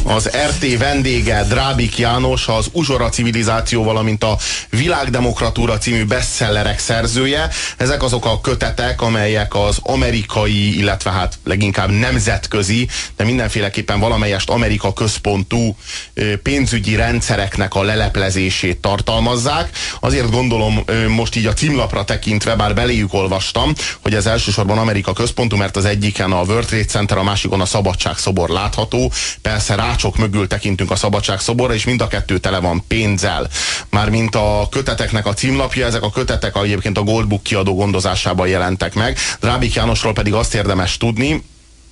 Az RT vendége Drábik János, az Uzsora civilizáció, valamint a Világdemokratúra című bestsellerek szerzője. Ezek azok a kötetek, amelyek az amerikai, illetve hát leginkább nemzetközi, de mindenféleképpen valamelyest Amerika központú pénzügyi rendszereknek a leleplezését tartalmazzák. Azért gondolom most így a címlapra tekintve, bár beléjük olvastam, hogy ez elsősorban Amerika központú, mert az egyiken a World Trade Center, a másikon a Szabadságszobor látható. Persze rácsok mögül tekintünk a Szabadságszoborra, és mind a kettő tele van pénzzel. Mármint a köteteknek a címlapja, ezek a kötetek egyébként a Gold Book kiadó gondozásában jelentek meg. Drábik Jánosról pedig azt érdemes tudni,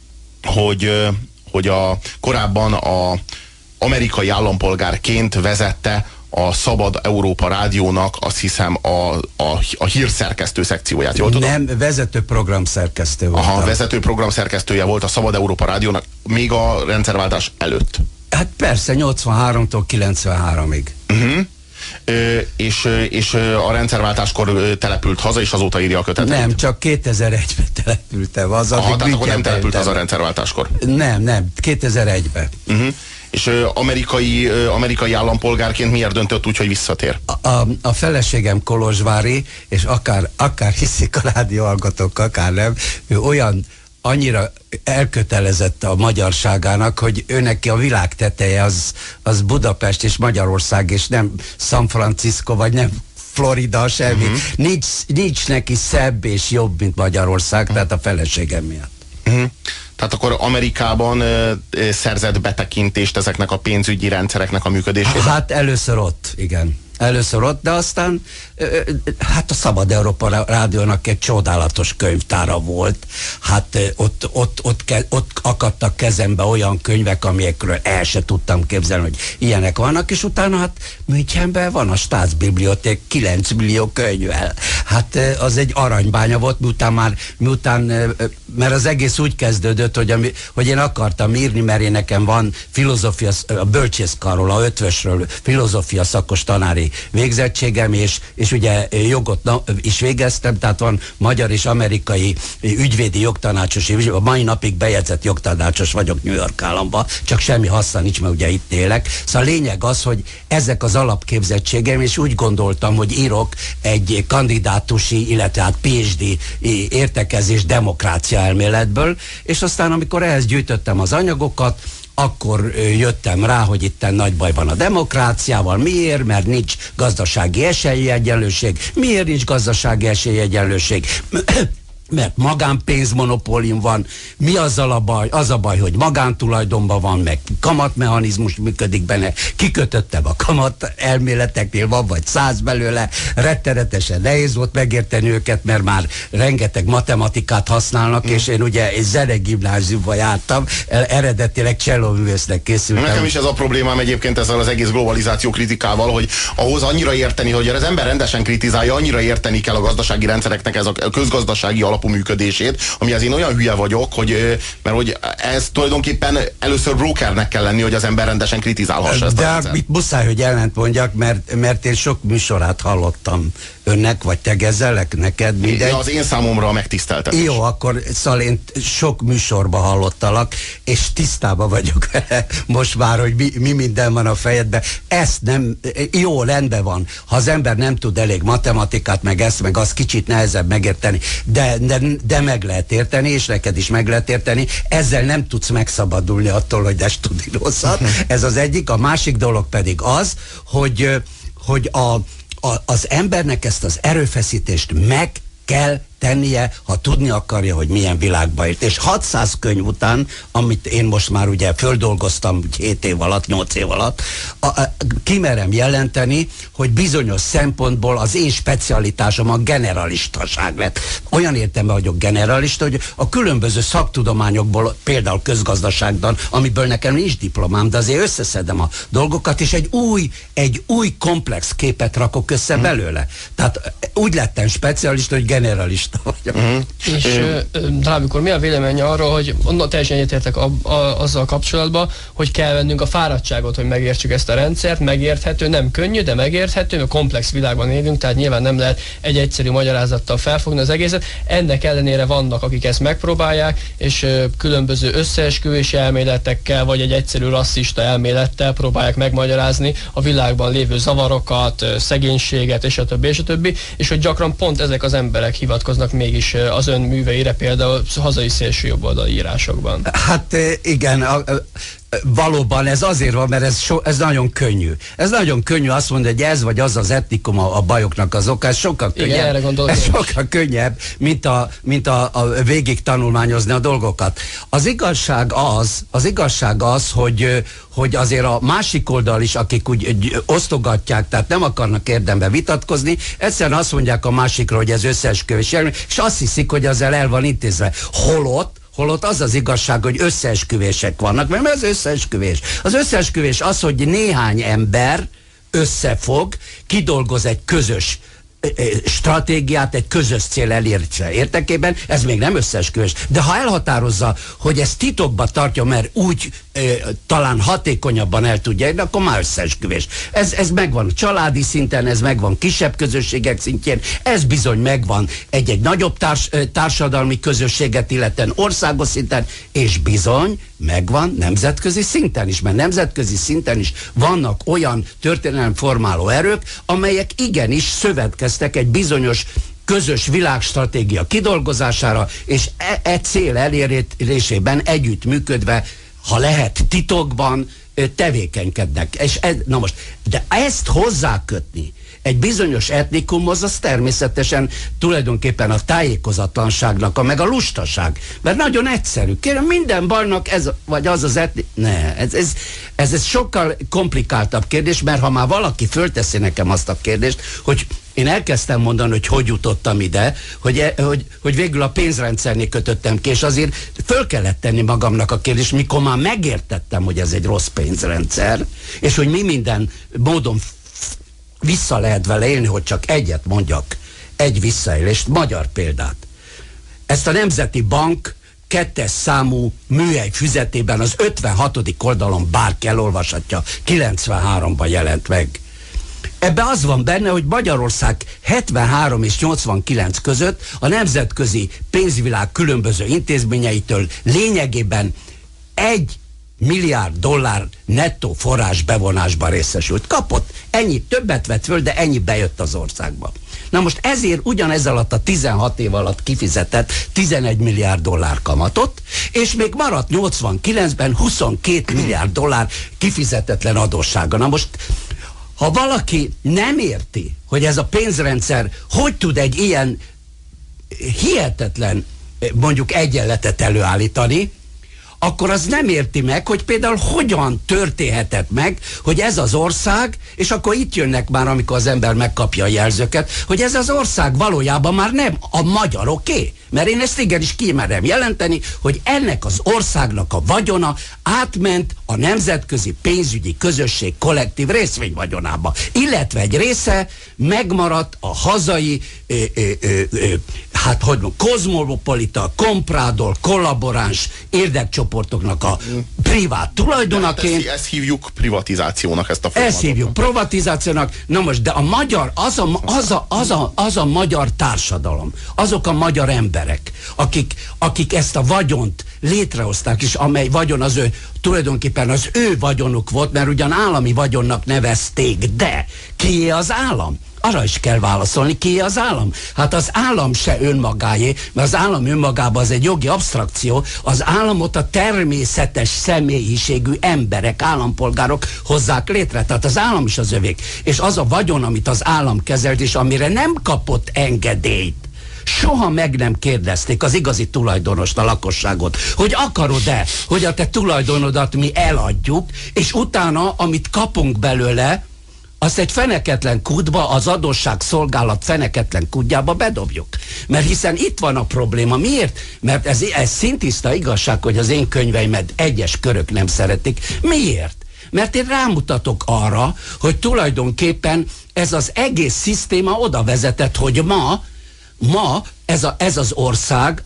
hogy korábban amerikai állampolgárként vezette a Szabad Európa Rádiónak, azt hiszem, a hírszerkesztő szekcióját, jól tudom? Nem, vezető programszerkesztő volt. Aha, vezető programszerkesztője volt a Szabad Európa Rádiónak még a rendszerváltás előtt. Hát persze, 83-tól 93-ig. És a rendszerváltáskor települt haza, és azóta írja a kötetet? Nem, csak 2001-ben települtem haza. Aha, tehát akkor nem települt haza a rendszerváltáskor? Nem, 2001-ben. És amerikai állampolgárként miért döntött úgy, hogy visszatér? A feleségem kolozsvári, és akár hiszik a rádióhallgatók, akár nem, ő annyira elkötelezett a magyarságának, hogy őneki a világ teteje az Budapest és Magyarország, és nem San Francisco, vagy nem Florida, semmi. Nincs neki szebb és jobb, mint Magyarország, tehát a feleségem miatt. Tehát akkor Amerikában szerzett betekintést ezeknek a pénzügyi rendszereknek a működésére? Hát először ott, igen. Először ott, de aztán hát a Szabad Európa Rádiónak egy csodálatos könyvtára volt. Hát ott akadtak kezembe olyan könyvek, amikről el se tudtam képzelni, hogy ilyenek vannak, és utána hát Münchenben van a Staatsbibliothek 9 millió könyvvel. Hát az egy aranybánya volt, mert az egész úgy kezdődött, hogy én akartam írni, mert én nekem van filozófia, a bölcsészkarról, a ötvösről filozófia szakos tanári végzettségem, és ugye jogot is végeztem, tehát van magyar és amerikai ügyvédi jogtanácsos, és a mai napig bejegyzett jogtanácsos vagyok New York államban, csak semmi haszna nincs, mert ugye itt élek. Szóval a lényeg az, hogy ezek az alapképzettségem, és úgy gondoltam, hogy írok egy kandidátusi, illetve hát PhD értekezés demokrácia elméletből, és aztán amikor ehhez gyűjtöttem az anyagokat, akkor jöttem rá, hogy itten nagy baj van a demokráciával. Miért? Mert nincs gazdasági esélyegyenlőség. Miért nincs gazdasági esélyegyenlőség? Mert magánpénzmonopólium van. Mi azzal a baj? Az a baj, hogy magántulajdonban van, meg kamatmechanizmus működik benne. Kikötöttem a kamat elméleteknél, van vagy 100 belőle. Rettenetesen nehéz volt megérteni őket, mert már rengeteg matematikát használnak, és én ugye egy zenegimnáziumba jártam, eredetileg csellóművésznek készültem. Nekem is ez a problémám egyébként ezzel az egész globalizáció kritikával, hogy ahhoz annyira érteni, hogy az ember rendesen kritizálja, annyira érteni kell a gazdasági rendszereknek ez a közgazdasági alapú működését, amihez én olyan hülye vagyok, mert hogy ez tulajdonképpen először brokernek kell lenni, hogy az ember rendesen kritizálhassa ezt a rendszert. De muszáj, hogy ellent mondjak, mert én sok műsorát hallottam önnek, vagy tegezelek neked, mindegy. Az én számomra a megtiszteltetés. Jó, akkor szóval én sok műsorba hallottalak, és tisztában vagyok most már, hogy mi minden van a fejedben. Ezt nem, jó, rendben van. Ha az ember nem tud elég matematikát, meg ezt, meg az kicsit nehezebb megérteni, de meg lehet érteni, és neked is meg lehet érteni. Ezzel nem tudsz megszabadulni attól, hogy de studírozhat. Ez az egyik. A másik dolog pedig az, hogy az embernek ezt az erőfeszítést meg kell tennie, ha tudni akarja, hogy milyen világba élt. És 600 könyv után, amit én most már ugye földolgoztam 7 év alatt, 8 év alatt, kimerem jelenteni, hogy bizonyos szempontból az én specialitásom a generalistaság lett. Olyan értelemben vagyok generalista, hogy a különböző szaktudományokból, például közgazdaságban, amiből nekem nincs diplomám, de azért összeszedem a dolgokat, és egy új komplex képet rakok össze belőle. Tehát úgy lettem specialista, hogy generalista optimista vagyok. És Drábikor mi a vélemény arról, hogy onnan teljesen egyetértek azzal kapcsolatban, hogy kell vennünk a fáradtságot, hogy megértsük ezt a rendszert, megérthető, nem könnyű, de megérthető, mert komplex világban élünk, tehát nyilván nem lehet egy egyszerű magyarázattal felfogni az egészet. Ennek ellenére vannak, akik ezt megpróbálják, és különböző összeesküvési elméletekkel, vagy egy egyszerű rasszista elmélettel próbálják megmagyarázni a világban lévő zavarokat, szegénységet, és a többi, és hogy gyakran pont ezek az emberek hivatkoznak mégis az ön műveire, például hazai szélső jobboldali írásokban. Hát igen, valóban ez azért van, mert ez nagyon könnyű. Ez nagyon könnyű azt mondani, hogy ez vagy az az etnikum a bajoknak az oka, ez sokkal könnyebb. Igen, erre gondolok. Ez sokkal könnyebb, mint a végig tanulmányozni a dolgokat. Az igazság az, hogy azért a másik oldal is, akik úgy osztogatják, tehát nem akarnak érdemben vitatkozni, egyszerűen azt mondják a másikra, hogy ez összeesküvés, és azt hiszik, hogy ezzel el van intézve. Holott az az igazság, hogy összeesküvések vannak, mert ez összeesküvés. Az összeesküvés az, hogy néhány ember összefog, kidolgoz egy közös stratégiát, egy közös cél elérése érdekében, ez még nem összeesküvés. De ha elhatározza, hogy ezt titokba tartja, mert úgy talán hatékonyabban el tudja érni, akkor már összeesküvés. Ez megvan családi szinten, ez megvan kisebb közösségek szintjén, ez bizony megvan egy nagyobb társadalmi közösséget illetően országos szinten, és bizony megvan nemzetközi szinten is, mert nemzetközi szinten is vannak olyan történelemformáló erők, amelyek igenis szövetkeztek egy bizonyos közös világstratégia kidolgozására, és cél elérésében együttműködve, ha lehet titokban, tevékenykednek. És de ezt hozzákötni egy bizonyos etnikumhoz, az természetesen tulajdonképpen a tájékozatlanságnak, meg a lustaság. Mert nagyon egyszerű. Kérem, minden bajnak ez vagy az az ez sokkal komplikáltabb kérdés, mert ha már valaki fölteszi nekem azt a kérdést, hogy én elkezdtem mondani, hogy jutottam ide, hogy végül a pénzrendszernél kötöttem ki, és azért föl kellett tenni magamnak a kérdést, mikor már megértettem, hogy ez egy rossz pénzrendszer, és hogy mi minden módon vissza lehet vele élni, hogy csak egyet mondjak, egy visszaélést, magyar példát. Ezt a Nemzeti Bank 2. számú műhely füzetében az 56. oldalon bárki elolvashatja, 93-ban jelent meg. Ebben az van benne, hogy Magyarország 73 és 89 között a nemzetközi pénzvilág különböző intézményeitől lényegében $1 milliárd nettó forrás bevonásban részesült. Kapott, ennyi, többet vett föl, de ennyi bejött az országba. Na most ezért ugyanez alatt a 16 év alatt kifizetett $11 milliárd kamatot, és még maradt 89-ben $22 milliárd kifizetetlen adóssága. Na most, ha valaki nem érti, hogy ez a pénzrendszer hogy tud egy ilyen hihetetlen, mondjuk egyenletet előállítani, akkor az nem érti meg, hogy például hogyan történhetett meg, hogy ez az ország, és akkor itt jönnek már, amikor az ember megkapja a jelzőket, hogy ez az ország valójában már nem a magyaroké. Mert én ezt igenis kimerem jelenteni, hogy ennek az országnak a vagyona átment a nemzetközi pénzügyi közösség kollektív részvényvagyonába. Illetve egy része megmaradt a hazai kozmopolita, komprádor, kollaboráns érdekcsoportoknak a privát tulajdonaként. Ezt hívjuk privatizációnak, ezt a folyamatot. Ezt hívjuk privatizációnak. Na most, de a magyar, az a magyar társadalom, azok a magyar emberek, akik ezt a vagyont létrehozták, és amely vagyon az ő, tulajdonképpen az ő vagyonuk volt, mert ugyan állami vagyonnak nevezték, de kié az állam? Arra is kell válaszolni, kié az állam? Hát az állam se önmagáé, mert az állam önmagában az egy jogi abstrakció, az államot a természetes személyiségű emberek, állampolgárok hozzák létre, tehát az állam is az övék. És az a vagyon, amit az állam kezelt, és amire nem kapott engedélyt, soha meg nem kérdezték az igazi tulajdonost, a lakosságot, hogy akarod-e, hogy a te tulajdonodat mi eladjuk, és utána, amit kapunk belőle, azt egy feneketlen kútba, az adósságszolgálat feneketlen kútjába bedobjuk. Mert hiszen itt van a probléma. Miért? Mert ez szintiszta igazság, hogy az én könyveimet egyes körök nem szeretik. Miért? Mert én rámutatok arra, hogy tulajdonképpen ez az egész szisztéma oda vezetett, hogy ma ez az ország,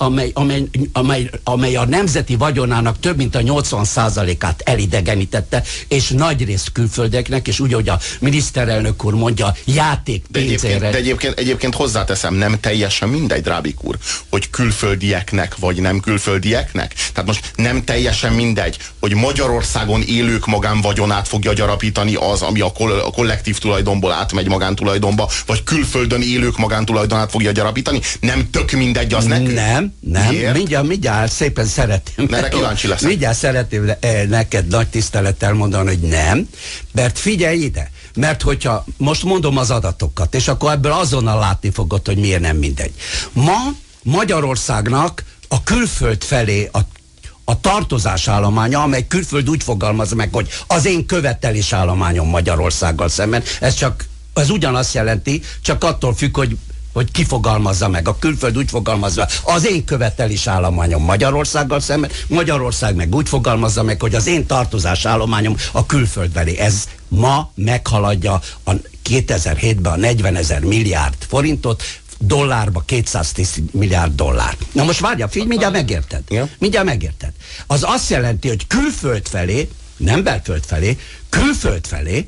amely a nemzeti vagyonának több mint a 80%-át elidegenítette, és nagyrészt külföldeknek, és úgy, hogy a miniszterelnök úr mondja, játékpénzére. De egyébként hozzáteszem, nem teljesen mindegy, Drábik úr, hogy külföldieknek vagy nem külföldieknek. Tehát most nem teljesen mindegy, hogy Magyarországon élők magánvagyonát fogja gyarapítani az, ami a kollektív tulajdonból átmegy magántulajdonba, vagy külföldön élők magántulajdonát fogja gyarapítani. Nem tök mindegy az nekünk? Nem. Mindjárt szépen szeretném. Erre kíváncsi leszek. Mindjárt szeretném neked nagy tisztelettel mondani, hogy nem. Mert figyelj ide, mert hogyha most mondom az adatokat, és akkor ebből azonnal látni fogod, hogy miért nem mindegy. Ma Magyarországnak a külföld felé a tartozás állománya, amely külföld úgy fogalmaz meg, hogy az én követelés állományom Magyarországgal szemben, ez ugyanazt jelenti, csak attól függ, hogy kifogalmazza meg. A külföld úgy fogalmazza, az én követelés állományom Magyarországgal szemben, Magyarország meg úgy fogalmazza meg, hogy az én tartozás állományom a külföldbeli. Ez ma meghaladja 2007-ben a 40 000 milliárd forintot, dollárba 210 milliárd dollár. Na most várja, figyelj, mindjárt megérted. Ja. Mindjárt megérted. Az azt jelenti, hogy külföld felé, nem belföld felé, külföld felé,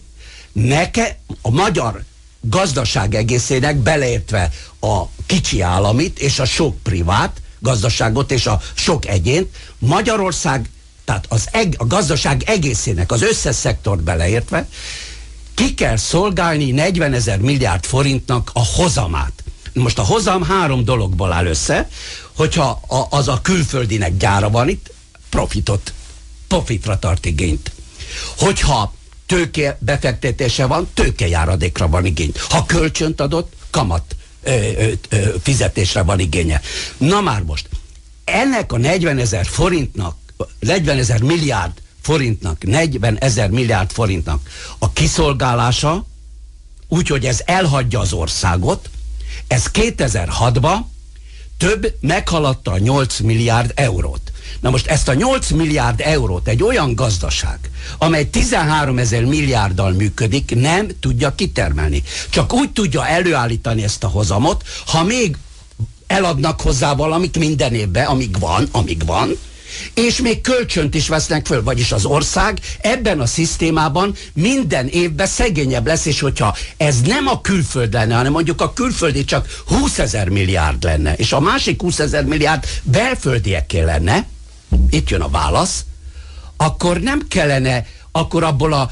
a magyar gazdaság egészének, beleértve a kicsi államit és a sok privát gazdaságot és a sok egyént, Magyarország, tehát a gazdaság egészének, az összes szektort beleértve, ki kell szolgálni 40 000 milliárd forintnak a hozamát. Most a hozam 3 dologból áll össze, hogyha az a külföldinek gyára van itt, profitra tart igényt. Hogyha tőke befektetése van, tőkejáradékra van igény. Ha kölcsönt adott, kamat fizetésre van igénye. Na már most, ennek a 40 000 forintnak, 40 000 milliárd forintnak, 40 000 milliárd forintnak a kiszolgálása, úgyhogy ez elhagyja az országot, ez 2006-ban meghaladta a 8 milliárd eurót. Na most ezt a 8 milliárd eurót egy olyan gazdaság, amely 13 000 milliárddal működik, nem tudja kitermelni. Csak úgy tudja előállítani ezt a hozamot, ha még eladnak hozzá valamit minden évben, amíg van, és még kölcsönt is vesznek föl, vagyis az ország ebben a szisztémában minden évben szegényebb lesz, és hogyha ez nem a külföld lenne, hanem mondjuk a külföldi csak 20 000 milliárd lenne, és a másik 20 000 milliárd belföldieké lenne, itt jön a válasz, akkor nem kellene, akkor abból a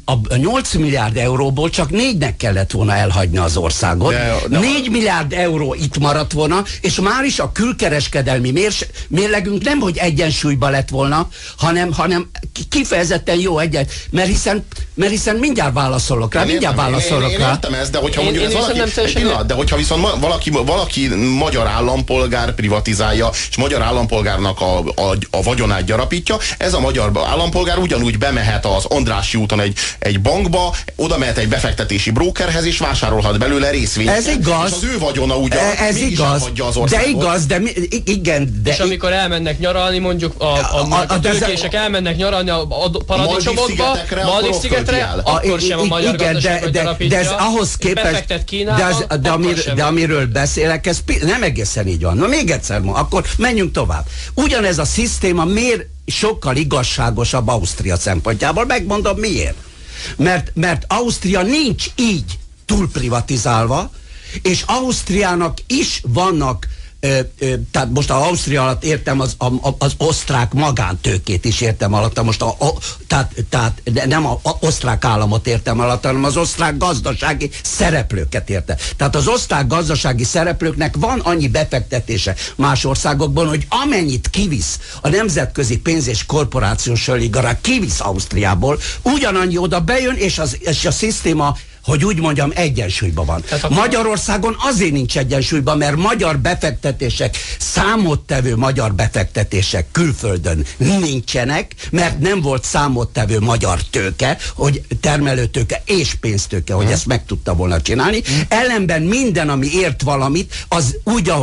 8 milliárd euróból csak 4-nek kellett volna elhagyni az országot. De 4 milliárd euró itt maradt volna, és már is a külkereskedelmi mérlegünk nem, hogy egyensúlyba lett volna, hanem kifejezetten jó mert hiszen mindjárt válaszolok rá, Én értem ezt, de hogyha mondjuk de hogyha viszont valaki magyar állampolgár privatizálja, és magyar állampolgárnak a vagyonát gyarapítja, ez a magyar állampolgár ugyanúgy bemehet az Andrássy úton egy bankba, oda mehet egy befektetési brókerhez, és vásárolhat belőle részvényt. Ez igaz. És az ő vagyona ugyan, ez igaz. Az országot. De igaz, de igen. De és amikor elmennek nyaralni, mondjuk a tőkések elmennek nyaralni a paradicsomokba, Maldív-szigetre, akkor sem a magyar gazdaságot gyarapítja. De ez ahhoz képest, befektet Kínába, de amiről beszélek, ez nem egészen így van. Na még egyszer akkor menjünk tovább. Ugyanez a szisztéma miért sokkal igazságosabb Ausztria szempontjából? Megmondom miért. Mert Ausztria nincs így túlprivatizálva, és Ausztriának is vannak, tehát most az Ausztria alatt értem az osztrák magántőkét is értem alatt, most tehát nem az osztrák államot értem alatt, hanem az osztrák gazdasági szereplőket értem. Tehát az osztrák gazdasági szereplőknek van annyi befektetése más országokban, hogy amennyit kivisz a nemzetközi pénz- és korporációs oligarchia kivisz Ausztriából, ugyanannyi oda bejön, és a szisztéma, hogy úgy mondjam, egyensúlyban van. Magyarországon azért nincs egyensúlyban, mert magyar befektetések, számottevő magyar befektetések külföldön nincsenek, mert nem volt számottevő magyar tőke, hogy termelőtőke és pénztőke, hogy ezt meg tudta volna csinálni. Ellenben minden, ami ért valamit, az úgy, ahogy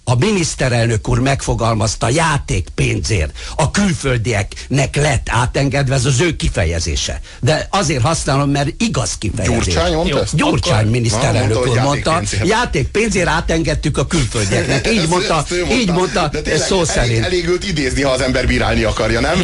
a miniszterelnök úr megfogalmazta játékpénzért a külföldieknek lett átengedve, ez az ő kifejezése. De azért használom, mert igaz kifejezés. Gyurcsány mondta ezt? Gyurcsány miniszterelnök úr mondta, játékpénzért átengedtük a külföldieknek. Így mondta szó szerint. Elég őt idézni, ha az ember bírálni akarja, nem?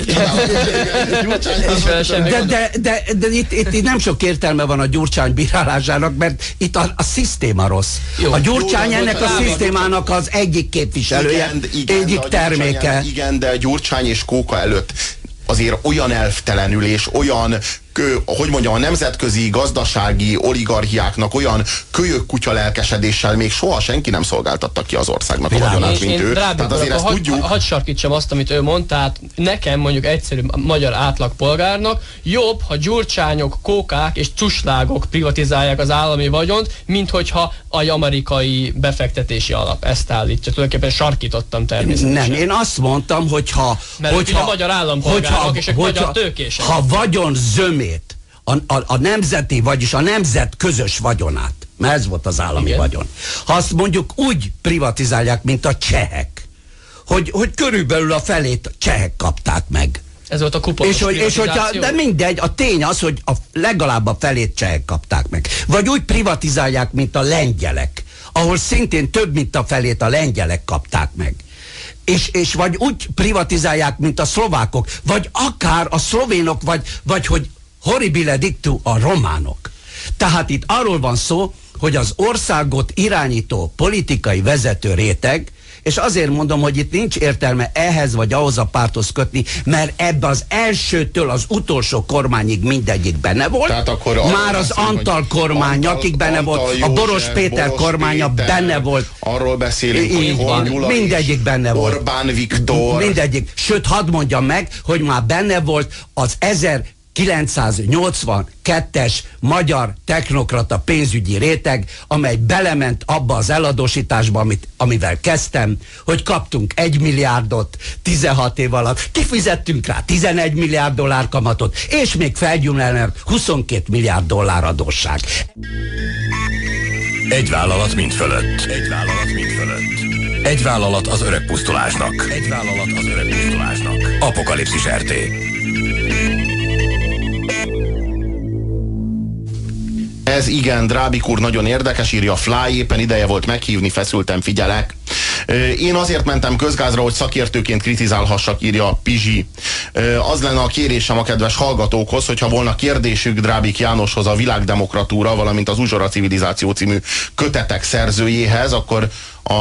De itt nem sok értelme van a Gyurcsány bírálásának, mert itt a szisztéma rossz. A Gyurcsány ennek a szisztémának az egyik képviselője, egyik terméke. Igen, de Gyurcsány és Kóka előtt azért olyan elvtelenül és olyan, hogy mondjam, a nemzetközi gazdasági oligarchiáknak olyan kölyök kutya lelkesedéssel még soha senki nem szolgáltatta ki az országnak a vagyonát, mint ő. Tehát azért ezt tudjuk. Hadd sarkítsam azt, amit ő mond, tehát nekem mondjuk egyszerű magyar átlagpolgárnak jobb, ha Gyurcsányok, Kókák és cuslágok privatizálják az állami vagyont, mint hogyha egy amerikai befektetési alap ezt állítja. Tulajdonképpen sarkítottam természetesen. Nem, én azt mondtam, hogyha a magyar állampolgárok és a magyar tőkések. Ha vagyon zömét, a nemzeti, vagyis a nemzet közös vagyonát, mert ez volt az állami vagyon. Ha azt mondjuk úgy privatizálják, mint a csehek, hogy körülbelül a felét csehek kapták meg. Ez volt a kuponos privatizáció. De mindegy, a tény az, hogy legalább a felét csehek kapták meg. Vagy úgy privatizálják, mint a lengyelek, ahol szintén több, mint a felét a lengyelek kapták meg. És vagy úgy privatizálják, mint a szlovákok, vagy akár a szlovénok, vagy hogy horribile dictu a románok. Tehát itt arról van szó, hogy az országot irányító politikai vezető réteg, és azért mondom, hogy itt nincs értelme ehhez vagy ahhoz a párthoz kötni, mert ebbe az elsőtől az utolsó kormányig mindegyik benne volt. Már az Antal kormány, akik benne volt, a Boros Péter kormánya benne volt. Arról beszélünk, hogy Horn Gyula mindegyik benne volt. Orbán Viktor. Mindegyik. Sőt, hadd mondjam meg, hogy már benne volt az 1982-es magyar technokrata pénzügyi réteg, amely belement abba az eladósításba, amivel kezdtem, hogy kaptunk 1 milliárdot 16 év alatt, kifizettünk rá 11 milliárd dollár kamatot, és még felgyűlölnek 22 milliárd dollár adósság. Egy vállalat mind fölött. Egy vállalat mind fölött. Egy vállalat az öreg pusztulásnak. Egy vállalat az öreg pusztulásnak. Apokalipszis RT. Ez igen, Drábik úr nagyon érdekes, írja Fly, éppen ideje volt meghívni, feszülten figyelek. Én azért mentem közgázra, hogy szakértőként kritizálhassak, írja Pizsi. Az lenne a kérésem a kedves hallgatókhoz, hogyha volna kérdésük Drábik Jánoshoz, a Világdemokratúra, valamint az Uzsora Civilizáció című kötetek szerzőjéhez, akkor a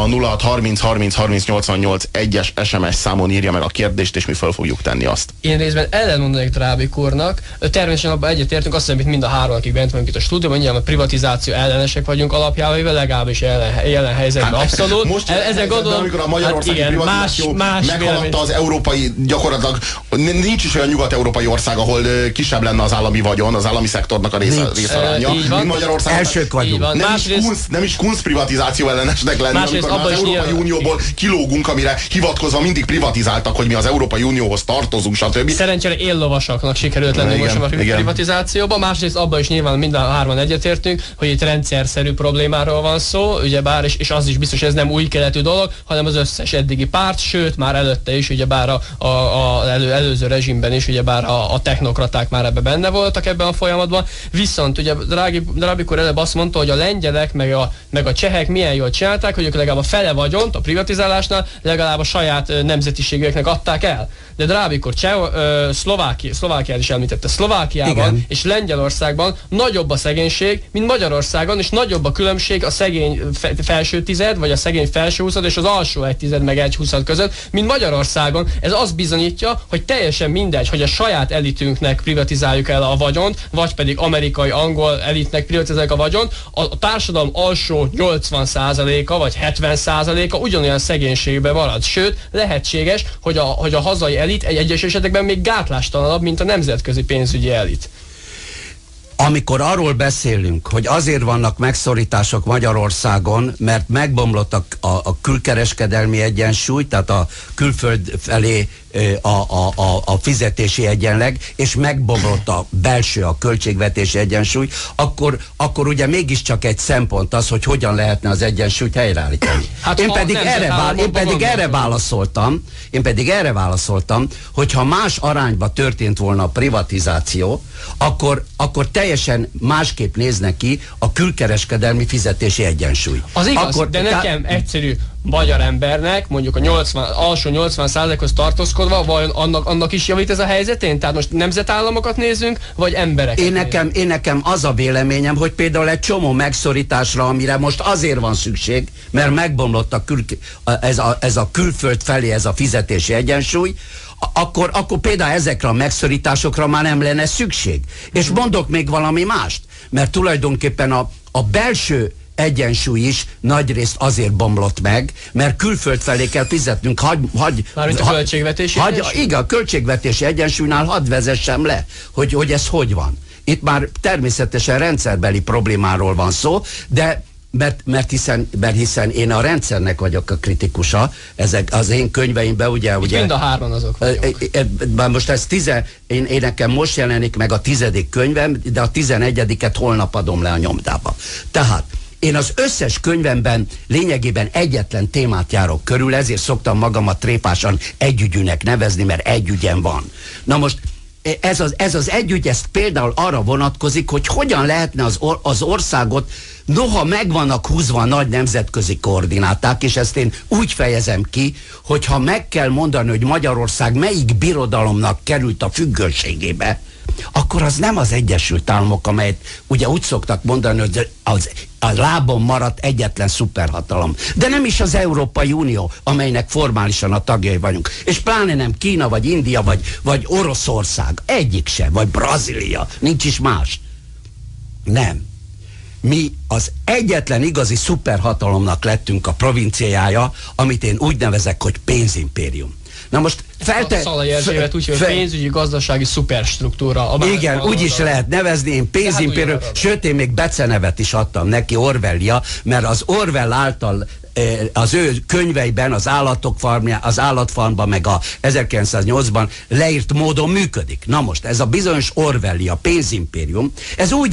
0630303088 1-es SMS számon írja meg a kérdést, és mi föl fogjuk tenni azt. Én részben ellenmondanék Drábik úrnak. Természetesen abban egyetértünk, azt hiszem, hogy mind a három, akik bent vagyunk itt a stúdióban, nyilván a privatizáció ellenesek vagyunk alapjával, legalábbis jelen helyzetben abszolút. Most ezzel gondolom, amikor a magyarországi privatizáció meghaladta az európai, gyakorlatilag nincs is olyan nyugat-európai ország, ahol kisebb lenne az állami vagyon, az állami szektornak a részaránya, mint Magyarország. Elsők vagyunk. Nem is kunszprivatizáció ellenesnek lenni, amikor az Európai Unióból kilógunk, amire hivatkozva mindig privatizáltak, hogy mi az Európai Unióhoz tartozunk, stb. Szerencsére éllovasaknak sikerült lenni most a privatizációban. Másrészt abban is nyilván minden hárman egyetértünk, hogy itt rendszerszerű problémáról van szó, ugyebár, és az is biztos, hogy ez nem új keletű dolog, hanem az összes eddigi párt, sőt már előtte is, ugyebár az előző rezsimben is, ugyebár a technokraták már ebben benne voltak ebben a folyamatban. Viszont ugye Drábik úr előbb azt mondta, hogy a lengyelek meg a csehek milyen jól csinálták, hogy ők legalább a fele vagyont a privatizálásnál legalább a saját nemzetiségeknek adták el. De Drábik úr Szlovákiát is említette. Szlovákiában igen. És Lengyelországban nagyobb a szegénység, mint Magyarországon, és nagyobb a különbség a szegény felső tized, vagy a szegény felső huszad és az alsó 1/10 meg 1/20 között, mint Magyarországon. Ez azt bizonyítja, hogy teljesen mindegy, hogy a saját elitünknek privatizáljuk el a vagyont, vagy pedig amerikai, angol elitnek privatizáljuk a vagyont, a társadalom alsó 80%-a vagy 70%-a ugyanolyan szegénységben marad. Sőt, lehetséges, hogy a hazai elit egyes esetekben még gátlástalanabb, mint a nemzetközi pénzügyi elit. Amikor arról beszélünk, hogy azért vannak megszorítások Magyarországon, mert megbomlott a külkereskedelmi egyensúly, tehát a külföld felé a fizetési egyenleg, és megbomlott a belső, a költségvetési egyensúly, akkor ugye mégiscsak egy szempont az, hogy hogyan lehetne az egyensúlyt helyreállítani. Hát én pedig erre válaszoltam, hogyha más arányba történt volna a privatizáció, akkor teljesen másképp nézne ki a külkereskedelmi fizetési egyensúly. Az igaz, de nekem egyszerű magyar embernek, mondjuk alsó 80%-hoz tartózkodva, vajon annak is javít ez a helyzetén? Tehát most nemzetállamokat nézünk, vagy embereket? Én nekem az a véleményem, hogy például egy csomó megszorításra, amire most azért van szükség, mert megbomlott ez a külföld felé ez a fizetési egyensúly, akkor például ezekre a megszorításokra már nem lenne szükség. És mondok még valami mást, mert tulajdonképpen a belső egyensúly is nagyrészt azért bomlott meg, mert külföld felé kell fizetnünk. Mármint a költségvetési egyensúly? Igen, a költségvetési egyensúlynál hadd vezessem le, hogy ez hogy van. Itt már természetesen rendszerbeli problémáról van szó, de mert hiszen én a rendszernek vagyok a kritikusa, ezek az én könyveimben ugye mind a hárman azok vagyok. Most ez én nekem most jelenik meg a 10. könyvem, de a 11-et holnap adom le a nyomdába. Tehát én az összes könyvemben lényegében egyetlen témát járok körül, ezért szoktam magamat tréfásan együgyűnek nevezni, mert együgyen van. Na most ez az együgy, ez például arra vonatkozik, hogy hogyan lehetne az országot, noha meg vannak húzva nagy nemzetközi koordináták, és ezt én úgy fejezem ki, hogyha meg kell mondani, hogy Magyarország melyik birodalomnak került a függőségébe, akkor az nem az Egyesült Államok, amelyet ugye úgy szoktak mondani, hogy a lábon maradt egyetlen szuperhatalom. De nem is az Európai Unió, amelynek formálisan a tagjai vagyunk. És pláne nem Kína, vagy India, vagy Oroszország. Egyik se, vagy Brazília. Nincs is más. Nem. Mi az egyetlen igazi szuperhatalomnak lettünk a provinciája, amit én úgy nevezek, hogy pénzimpérium. Na most Szalai Erzsébet úgy, hogy pénzügyi, gazdasági szuperstruktúra. Igen, úgy is lehet nevezni, én pénzimpérium, sőt én még becenevet is adtam neki, Orwellia, mert az Orwell által az ő könyveiben, az állatfarmban, meg a 1908-ban leírt módon működik. Na most, ez a bizonyos Orwellia, pénzimpérium, ez úgy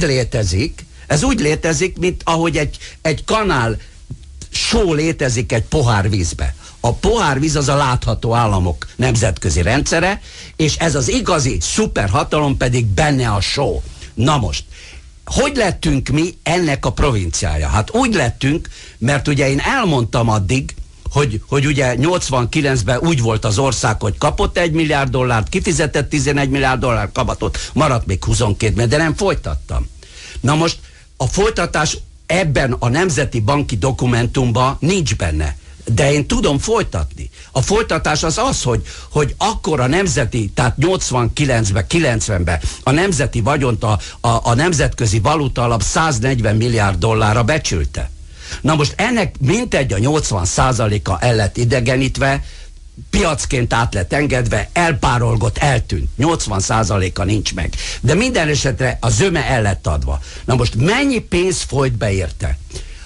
létezik, mint ahogy egy kanál só létezik egy pohár vízbe. A pohárvíz az a látható államok nemzetközi rendszere, és ez az igazi szuperhatalom pedig benne a só. Na most, hogy lettünk mi ennek a provinciája? Hát úgy lettünk, mert ugye én elmondtam addig, hogy ugye 89-ben úgy volt az ország, hogy kapott $1 milliárd, kifizetett $11 milliárd kamatot, maradt még 22 milliárd, de nem folytattam. Na most a folytatás ebben a nemzeti banki dokumentumban nincs benne. De én tudom folytatni. A folytatás az, hogy akkor a nemzeti, tehát 89-ben, 90-ben a nemzeti vagyont a nemzetközi valuta alap $140 milliárd becsülte. Na most ennek mintegy a 80%-a el lett idegenítve, piacként át lett engedve, elpárolgott, eltűnt. 80%-a nincs meg. De minden esetre a zöme el lett adva. Na most mennyi pénz folyt be érte?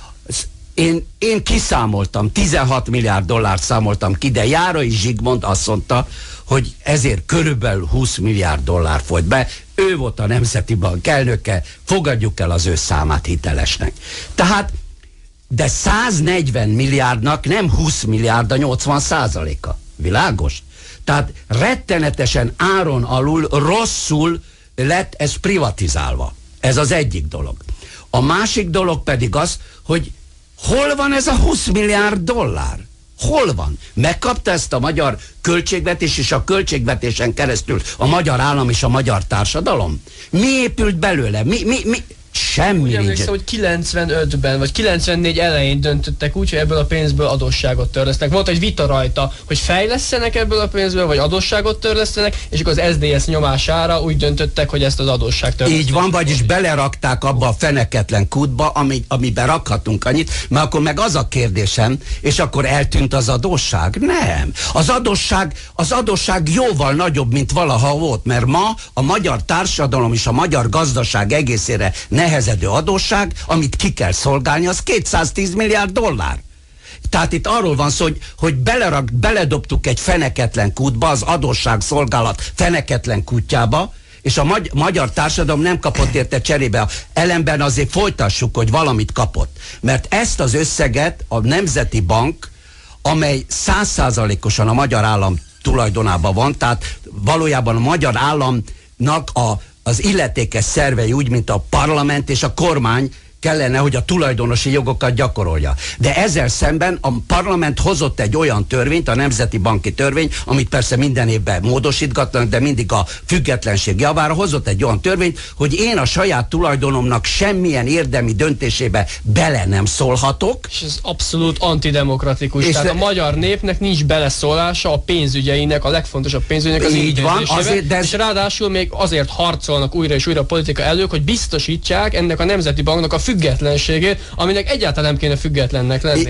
Én kiszámoltam, $16 milliárd számoltam ki, de Járai Zsigmond azt mondta, hogy ezért körülbelül $20 milliárd folyt be. Ő volt a Nemzeti Bank elnöke, fogadjuk el az ő számát hitelesnek. Tehát, de 140 milliárdnak nem 20 milliárd a 80%-a. Világos? Tehát rettenetesen áron alul, rosszul lett ez privatizálva. Ez az egyik dolog. A másik dolog pedig az, hogy hol van ez a $20 milliárd? Hol van? Megkapta ezt a magyar költségvetés, és a költségvetésen keresztül a magyar állam és a magyar társadalom? Mi épült belőle? Semmi nincs. Emlékszem, hogy 95-ben, vagy 94 elején döntöttek úgy, hogy ebből a pénzből adósságot törlesztenek. Volt egy vita rajta, hogy fejlesztenek ebből a pénzből, vagy adósságot törlesztenek, és akkor az SZDSZ nyomására úgy döntöttek, hogy ezt az adósság törlesztenek. Így van, vagyis belerakták abba a feneketlen kútba, amiben rakhatunk annyit, mert akkor meg az a kérdésem, és akkor eltűnt az adósság? Nem. Az adósság jóval nagyobb, mint valaha volt, mert ma a magyar társadalom és a magyar gazdaság egészére nehezedő adósság, amit ki kell szolgálni, az $210 milliárd. Tehát itt arról van szó, hogy beledobtuk egy feneketlen kútba, az adósságszolgálat feneketlen kútjába, és a magyar társadalom nem kapott érte cserébe. Ellenben azért folytassuk, hogy valamit kapott. Mert ezt az összeget a Nemzeti Bank, amely 100%-osan a magyar állam tulajdonában van, tehát valójában a magyar államnak az illetékes szervei úgy, mint a parlament és a kormány kellene, hogy a tulajdonosi jogokat gyakorolja. De ezzel szemben a parlament hozott egy olyan törvényt, a Nemzeti Banki Törvény, amit persze minden évben módosítgatnak, de mindig a függetlenség javára hozott egy olyan törvényt, hogy én a saját tulajdonomnak semmilyen érdemi döntésébe bele nem szólhatok. És ez abszolút antidemokratikus. Tehát a magyar népnek nincs beleszólása a pénzügyeinek, a legfontosabb pénzügyeinek az intézésébe. És ráadásul még azért harcolnak újra és újra a politika elők, hogy biztosítsák ennek a Nemzeti Banknak a függetlenségét, aminek egyáltalán nem kéne függetlennek lenni.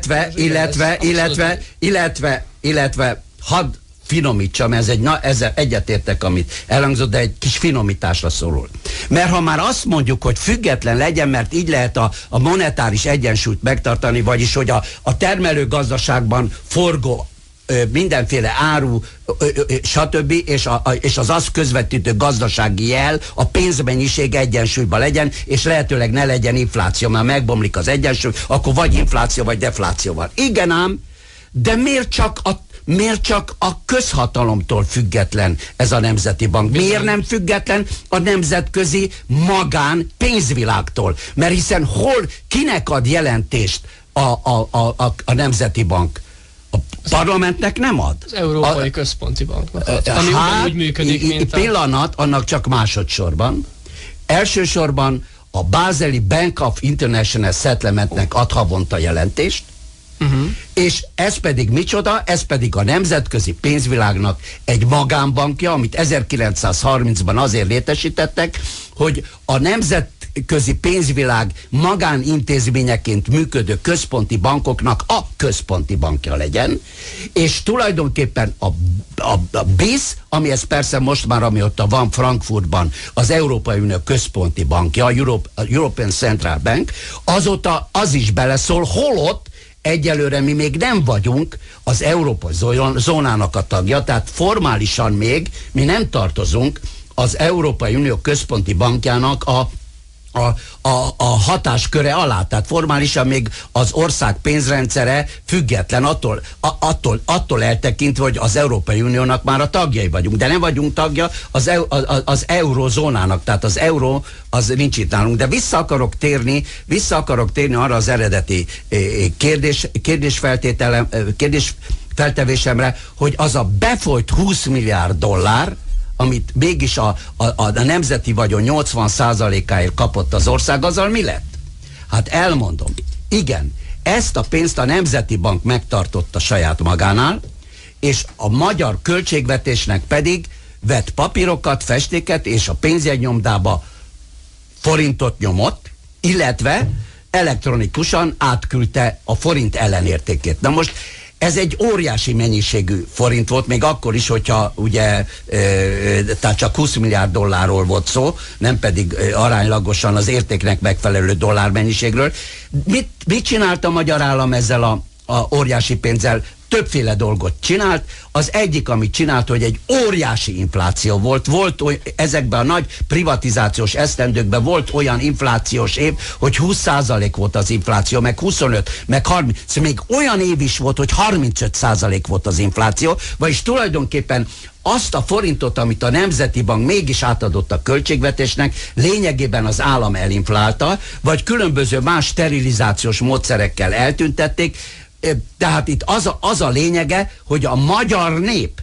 Illetve hadd finomítsam, ezzel egyetértek, amit elhangzott, de egy kis finomításra szorul. Mert ha már azt mondjuk, hogy független legyen, mert így lehet a monetáris egyensúlyt megtartani, vagyis hogy a termelőgazdaságban forgó mindenféle áru, stb. És az azt közvetítő gazdasági jel, a pénzmennyiség egyensúlyban legyen, és lehetőleg ne legyen infláció, mert megbomlik az egyensúly, akkor vagy infláció, vagy defláció van. Igen ám, de miért csak a közhatalomtól független ez a Nemzeti Bank? Miért nem független a nemzetközi magán pénzvilágtól? Mert hiszen kinek ad jelentést a Nemzeti Bank? A parlamentnek nem ad. Az Európai Központi Banknak ad, ami úgy működik, mint pillanat, annak csak másodszorban. Elsősorban a Bázeli Bank of International Settlementnek ad havonta jelentést, és ez pedig micsoda? Ez pedig a nemzetközi pénzvilágnak egy magánbankja, amit 1930-ban azért létesítettek, hogy a nemzetközi pénzvilág magánintézményeként működő központi bankoknak a központi bankja legyen, és tulajdonképpen a BIS, ami ez persze most már, amióta van Frankfurtban az Európai Unió központi bankja, a European Central Bank, azóta az is beleszól, holott egyelőre mi még nem vagyunk az Európai Zónának a tagja, tehát formálisan még mi nem tartozunk az Európai Unió központi bankjának a hatásköre alá. Tehát formálisan még az ország pénzrendszere független attól eltekintve, hogy az Európai Uniónak már a tagjai vagyunk. De nem vagyunk tagja az eurozónának, tehát az euró az nincs itt nálunk. De vissza akarok térni arra az eredeti kérdésfeltevésemre, hogy az a befolyt 20 milliárd dollár, amit mégis a nemzeti vagyon 80%-áért kapott az ország, azzal mi lett? Hát elmondom. Igen, ezt a pénzt a Nemzeti Bank megtartotta saját magánál, és a magyar költségvetésnek pedig vett papírokat, festéket, és a pénzjegynyomdába forintot nyomott, illetve elektronikusan átküldte a forint ellenértékét. Na most ez egy óriási mennyiségű forint volt, még akkor is, hogyha ugye tehát csak 20 milliárd dollárról volt szó, nem pedig aránylagosan az értéknek megfelelő dollármennyiségről. Mit csinált a magyar állam ezzel a óriási pénzzel? Többféle dolgot csinált. Az egyik, amit csinált, hogy egy óriási infláció volt ezekben a nagy privatizációs esztendőkben volt olyan inflációs év, hogy 20% volt az infláció, meg 25, meg 30, szóval még olyan év is volt, hogy 35% volt az infláció, vagyis tulajdonképpen azt a forintot, amit a Nemzeti Bank mégis átadott a költségvetésnek, lényegében az állam elinflálta, vagy különböző más sterilizációs módszerekkel eltüntették. Tehát itt az a lényege, hogy a magyar nép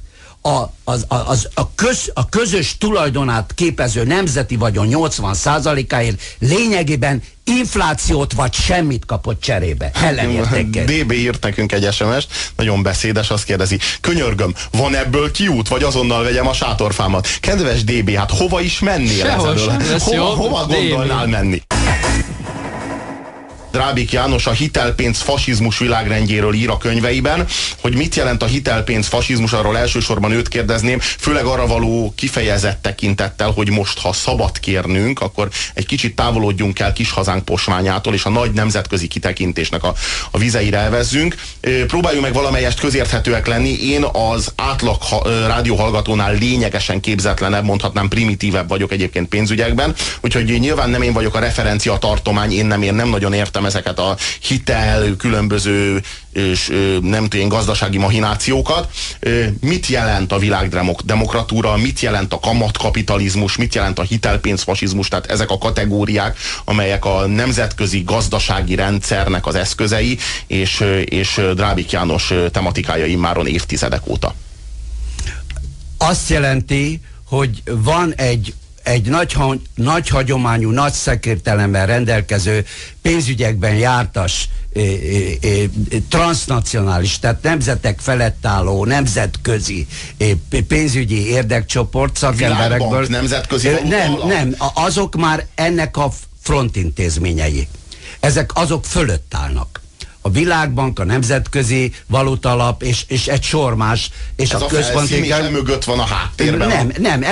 a közös tulajdonát képező nemzeti vagyon 80%-áért lényegében inflációt vagy semmit kapott cserébe. Ellenértékkel. DB írt nekünk egy SMS-t, nagyon beszédes, azt kérdezi: könyörgöm, van ebből kiút, vagy azonnal vegyem a sátorfámat? Kedves DB, hát hova is mennél ebből? Hova gondolnál menni? Drábik János a hitelpénz fasizmus világrendjéről ír a könyveiben. Hogy mit jelent a hitelpénz fasizmus, arról elsősorban őt kérdezném, főleg arra való kifejezett tekintettel, hogy most, ha szabad kérnünk, akkor egy kicsit távolodjunk el kis hazánk posványától, és a nagy nemzetközi kitekintésnek a vizeire elvezzünk. Próbáljunk meg valamelyest közérthetőek lenni. Én az átlag rádióhallgatónál lényegesen képzetlenebb, mondhatnám primitívebb vagyok egyébként pénzügyekben, úgyhogy nyilván nem én vagyok a referencia tartomány, én nem nagyon értem ezeket a hitel, különböző és nem tudom, gazdasági mahinációkat. Mit jelent a világdemokratúra, mit jelent a kamatkapitalizmus, mit jelent a hitelpénzfasizmus, tehát ezek a kategóriák, amelyek a nemzetközi gazdasági rendszernek az eszközei, és Drábik János tematikája immáron évtizedek óta. Azt jelenti, hogy van egy nagy hagyományú, nagy szakértelemmel rendelkező, pénzügyekben jártas, transznacionális, tehát nemzetek felett álló, nemzetközi pénzügyi érdekcsoport szakemberekből. Világbank, nemzetközi nem, azok már ennek a frontintézményei. Azok fölött állnak. A Világbank, a Nemzetközi Valutalap és egy sor más, és ez a központi mögött van a háttérben. Nem,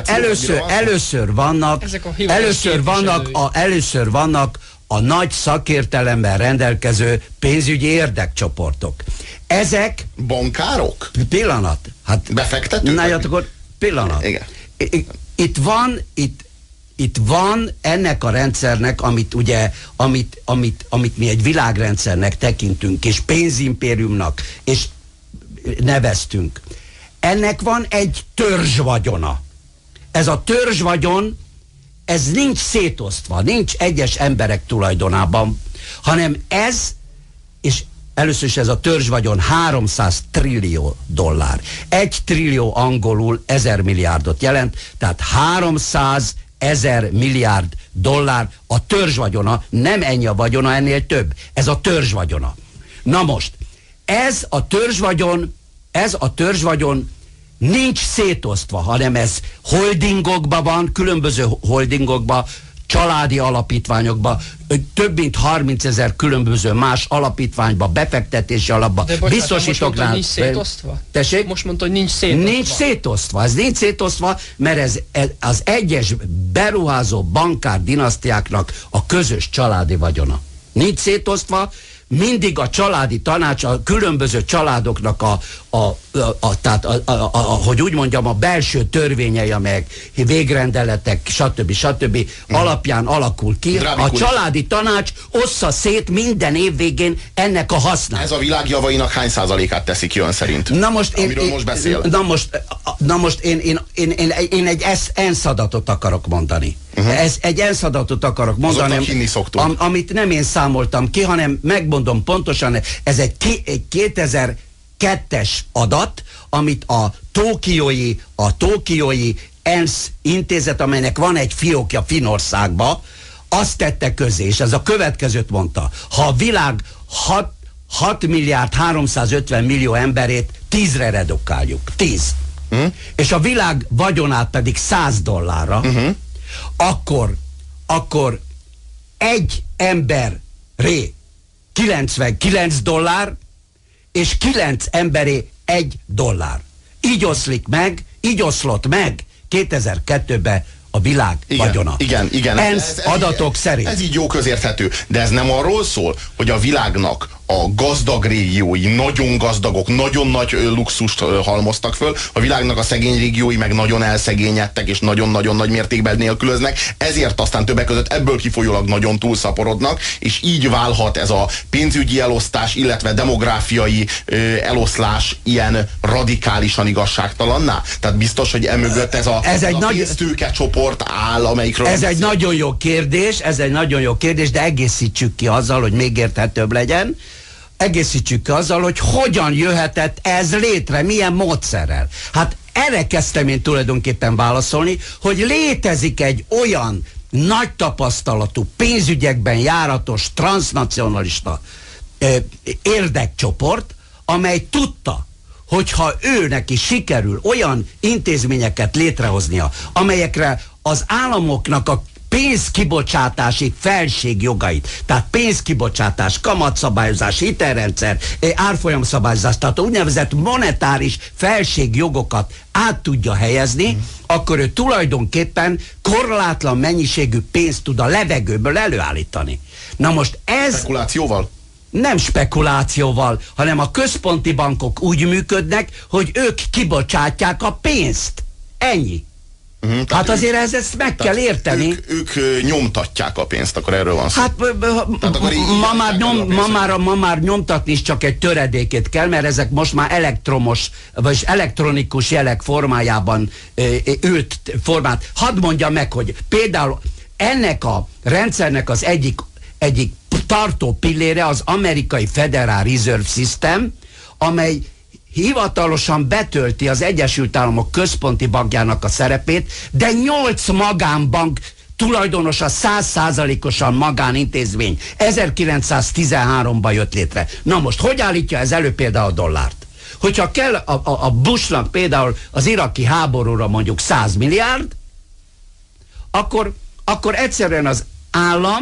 először vannak a nagy szakértelemmel rendelkező pénzügyi érdekcsoportok. Ezek bankárok? Pillanat. Hát befektetők? Na, akkor pillanat. Igen. Itt van ennek a rendszernek, amit mi egy világrendszernek tekintünk, és pénzimpériumnak, és neveztünk. Ennek van egy törzsvagyona. Ez a törzsvagyon, ez nincs szétosztva, nincs egyes emberek tulajdonában, hanem és először is ez a törzsvagyon 300 trillió dollár. 1 trillió angolul 1000 milliárdot jelent, tehát 300 000 milliárd dollár a törzsvagyona, nem ennyi a vagyona, ennél több. Ez a törzsvagyona. Na most, ez a törzsvagyon nincs szétosztva, hanem ez holdingokban van, különböző holdingokban, családi alapítványokba, több mint 30 000 különböző más alapítványba, befektetési alapba, biztosítóknál. Nincs szétosztva? Tessék? Most mondta, hogy nincs szétosztva. Nincs szétosztva. Ez nincs szétosztva, mert ez az egyes beruházó bankár dinasztiáknak a közös családi vagyona. Nincs szétosztva, mindig a családi tanács, a különböző családoknak hogy úgy mondjam, a belső törvényei, amelyek végrendeletek, stb. Alapján alakul ki. A családi tanács ossza szét minden év végén ennek a hasznát. Ez a világ javainak hány százalékát teszik ki ön szerint? Amiről most beszél? Na most én egy ENSZ adatot akarok mondani. Egy ENSZ adatot akarok mondani, amit nem én számoltam ki, hanem megmondom pontosan, ez egy 2002-es adat, amit a tókiói ENSZ intézet, amelynek van egy fiókja Finnországba, azt tette közé, és ez a következőt mondta: ha a világ 6 milliárd 350 millió emberét 10-re redukáljuk, 10, és a világ vagyonát pedig 100 dollárra, akkor egy emberré 99 dollár, és 9 emberé 1 dollár. Így oszlott meg 2002-ben a világ vagyona. Igen. ENSZ adatok szerint. Ez így jó közérthető. De ez nem arról szól, hogy a világnak a gazdag régiói nagyon gazdagok, nagyon nagy luxust halmoztak föl, a világnak a szegény régiói meg nagyon elszegényedtek, és nagyon-nagyon nagy mértékben nélkülöznek, ezért aztán többek között ebből kifolyólag nagyon túlszaporodnak, és így válhat ez a pénzügyi elosztás, illetve demográfiai eloszlás ilyen radikálisan igazságtalanná? Tehát biztos, hogy emögött ez a pénztőke csoport áll, amelyikről... Ez egy nagyon jó kérdés, de egészítsük ki azzal, hogy még érthetőbb legyen. Egészítsük ki azzal, hogy hogyan jöhetett ez létre, milyen módszerrel. Hát erre kezdtem én tulajdonképpen válaszolni, hogy létezik egy olyan nagy tapasztalatú, pénzügyekben járatos, transnacionalista érdekcsoport, amely tudta, hogyha őnek is sikerül olyan intézményeket létrehoznia, amelyekre az államoknak a pénzkibocsátási felségjogait, tehát pénzkibocsátás, kamatszabályozás, hitelrendszer, árfolyamszabályozás, tehát úgynevezett monetáris felségjogokat át tudja helyezni, akkor ő tulajdonképpen korlátlan mennyiségű pénzt tud a levegőből előállítani. Na most ez... Spekulációval? Nem spekulációval, hanem a központi bankok úgy működnek, hogy ők kibocsátják a pénzt. Ennyi. Hát azért ezt meg kell érteni. Ők nyomtatják a pénzt, akkor erről van szó. Hát ma már nyomtatni is csak egy töredékét kell, mert ezek most már elektromos, vagy elektronikus jelek formájában ült formát. Hadd mondjam meg, hogy például ennek a rendszernek az egyik tartó pillére az amerikai Federal Reserve System, amely hivatalosan betölti az Egyesült Államok központi bankjának a szerepét, de 8 magánbank tulajdonosa 100%-osan magánintézmény. 1913-ban jött létre. Na most, hogy állítja ez elő például a dollárt? Hogyha kell a Bushnak például az iraki háborúra mondjuk 100 milliárd, akkor egyszerűen az állam,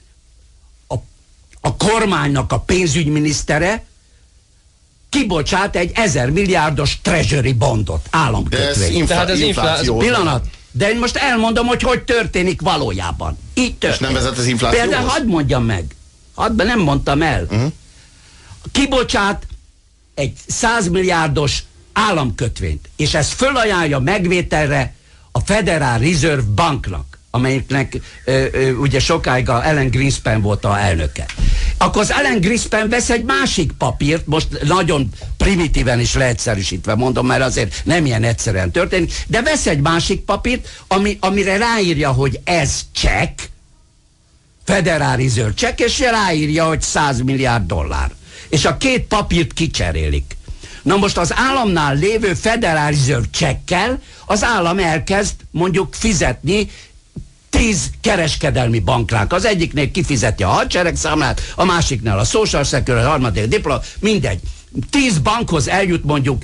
a kormánynak a pénzügyminisztere kibocsát egy 1000 milliárdos treasury bondot, államkötvényt. Tehát ez infláció. Pillanat. De én most elmondom, hogy történik valójában. Így történik. És nem vezet az inflációhoz? Például hadd mondjam meg. Nem mondtam el. Kibocsát egy 100 milliárdos államkötvényt, és ezt fölajánlja megvételre a Federal Reserve Banknak, amelyiknek ugye sokáig a Alan Greenspan volt a elnöke. Akkor az Alan Greenspan vesz egy másik papírt, most nagyon primitíven is leegyszerűsítve mondom, mert azért nem ilyen egyszerűen történik, de vesz egy másik papírt, amire ráírja, hogy ez csekk, Federal Reserve csekk, és ráírja, hogy 100 milliárd dollár. És a két papírt kicserélik. Na most az államnál lévő Federal Reserve csekkkel az állam elkezd mondjuk fizetni 10 kereskedelmi bankránk. Az egyiknél kifizeti a hadseregszámlát, a másiknál a Social Security, a harmadik diploma, mindegy. 10 bankhoz eljut mondjuk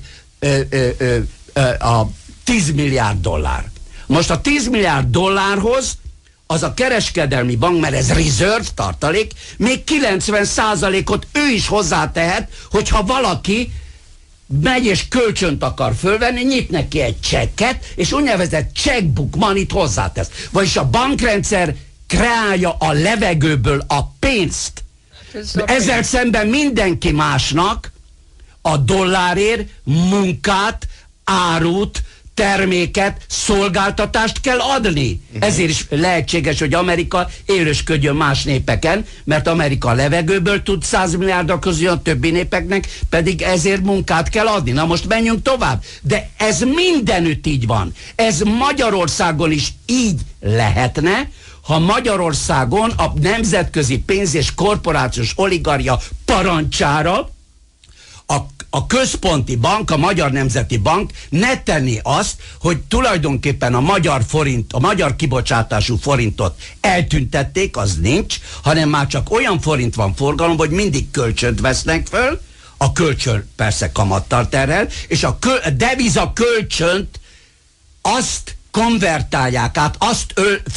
a 10 milliárd dollár. Most a 10 milliárd dollárhoz az a kereskedelmi bank, mert ez reserve tartalék, még 90%-ot ő is hozzátehet, hogyha valaki megy és kölcsönt akar fölvenni, nyit neki egy csekket, és úgynevezett checkbook money-t hozzátesz. Vagyis a bankrendszer kreálja a levegőből a pénzt. Ezzel szemben mindenki másnak a dollárért munkát, árut, terméket, szolgáltatást kell adni. Ezért is lehetséges, hogy Amerika élősködjön más népeken, mert Amerika a levegőből tud 100 milliárdal közül, a többi népeknek pedig ezért munkát kell adni. Na most menjünk tovább. De ez mindenütt így van. Ez Magyarországon is így lehetne, ha Magyarországon a nemzetközi pénz- és korporációs oligarchia parancsára a központi bank, a Magyar Nemzeti Bank ne tenni azt, hogy tulajdonképpen a magyar forint, a magyar kibocsátású forintot eltüntették, az nincs, hanem már csak olyan forint van forgalomban, hogy mindig kölcsönt vesznek föl, a kölcsön persze kamattal terhel, és a deviza kölcsönt azt konvertálják át, azt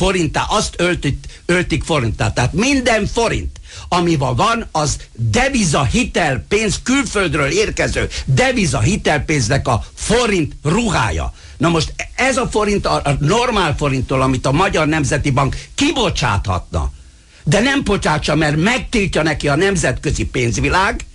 öltik forinttá. Tehát minden forint, amivel van, az deviza hitelpénz, külföldről érkező deviza hitelpénznek a forint ruhája. Na most ez a forint a normál forinttól, amit a Magyar Nemzeti Bank kibocsáthatna, de nem bocsátsa, mert megtiltja neki a nemzetközi pénzvilág,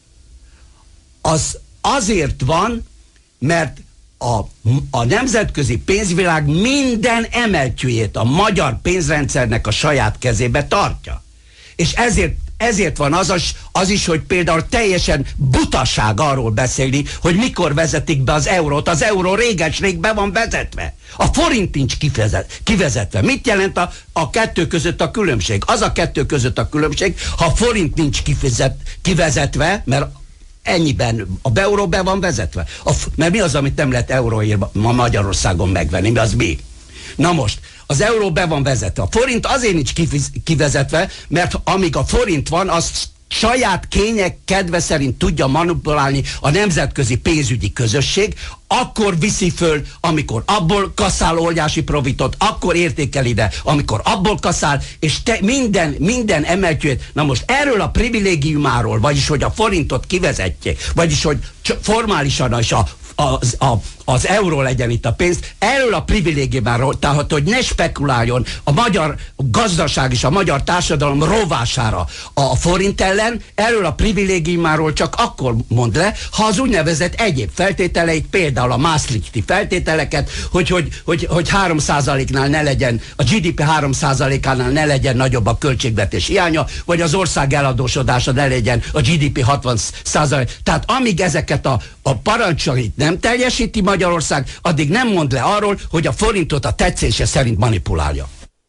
az azért van, mert a nemzetközi pénzvilág minden emeltyűjét a magyar pénzrendszernek a saját kezébe tartja. És ezért van az is, hogy például teljesen butaság arról beszélni, hogy mikor vezetik be az eurót. Az euró réges-rég be van vezetve. A forint nincs kivezetve. Mit jelent a kettő között a különbség? Az a kettő között a különbség, ha a forint nincs kivezetve, mert ennyiben a euró be van vezetve. Mert mi az, amit nem lehet euróért ma Magyarországon megvenni? Mi az mi? Na most, az euró be van vezetve. A forint azért nincs kivezetve, mert amíg a forint van, azt saját kények kedve szerint tudja manipulálni a nemzetközi pénzügyi közösség, akkor viszi föl, amikor abból kaszál óriási profitot, akkor értékel ide, amikor abból kaszál, és minden emeltjét. Na most erről a privilégiumáról, vagyis hogy a forintot kivezetjék, vagyis hogy formálisan is az euró legyen itt a pénz, erről a privilégiumáról, tehát hogy ne spekuláljon a magyar gazdaság és a magyar társadalom rovására a forint ellen, erről a privilégiumáról csak akkor mond le, ha az úgynevezett egyéb feltételeit, például a Maastrichti feltételeket, hogy 3%-nál ne legyen, a GDP 3%-ánál ne legyen nagyobb a költségvetés hiánya, vagy az ország eladósodása ne legyen a GDP 60%. Tehát amíg ezeket a parancsait nem teljesíti Magyarország, addig nem mond le arról, hogy a forintot a tetszése szerint manipulálja.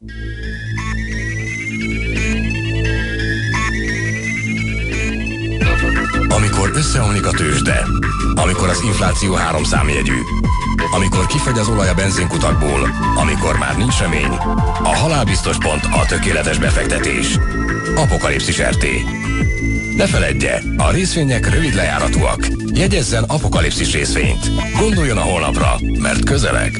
Amikor összeomlik a tőzsde, amikor az infláció 3 számjegyű, amikor kifagy az olaj a benzinkutakból, amikor már nincs remény, a halálbiztos pont a tökéletes befektetés. Apokalipszis RT. Ne feledje, a részvények rövid lejáratúak. Jegyezzen Apokalipszis részvényt. Gondoljon a holnapra, mert közeleg.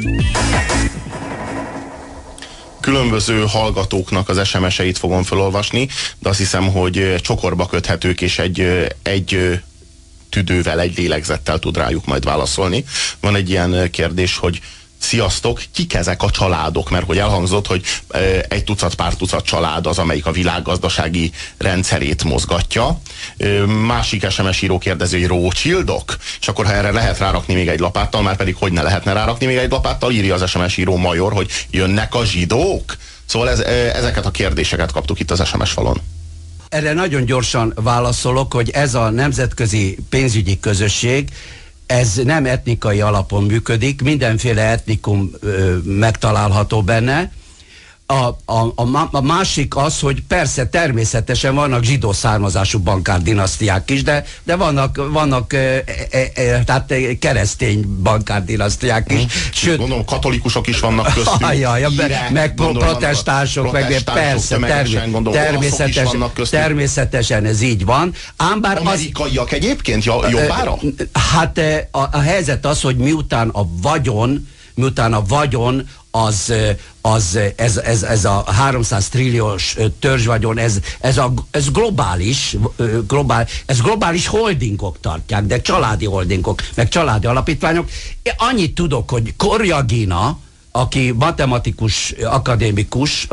Különböző hallgatóknak az SMS-eit fogom felolvasni, de azt hiszem, hogy csokorba köthetők, és egy tüdővel, egy lélegzettel tud rájuk majd válaszolni. Van egy ilyen kérdés, hogy sziasztok, kik ezek a családok? Mert hogy elhangzott, hogy egy tucat, pár tucat család az, amelyik a világgazdasági rendszerét mozgatja. Másik SMS író kérdezi, hogy Rothschildok? És akkor ha erre lehet rárakni még egy lapáttal, már pedig hogy ne lehetne rárakni még egy lapáttal, írja az SMS író Major, hogy jönnek a zsidók? Szóval ezeket a kérdéseket kaptuk itt az SMS falon. Erre nagyon gyorsan válaszolok, hogy ez a nemzetközi pénzügyi közösség, ez nem etnikai alapon működik, mindenféle etnikum megtalálható benne. A másik az, hogy persze természetesen vannak zsidó származású bankárdinasztiák is, de vannak tehát keresztény bankárdinasztiák is. Sőt, gondolom katolikusok is vannak köztük. Meg protestánsok, meg persze, természetesen ez így van. Ám bár amerikaiak egyébként jobbára? Hát a helyzet az, hogy miután a vagyon ez a 300 trilliós törzsvagyon, ez globális holdingok tartják, de családi holdingok, meg családi alapítványok. Annyit tudok, hogy Korjagina, aki matematikus, akadémikus,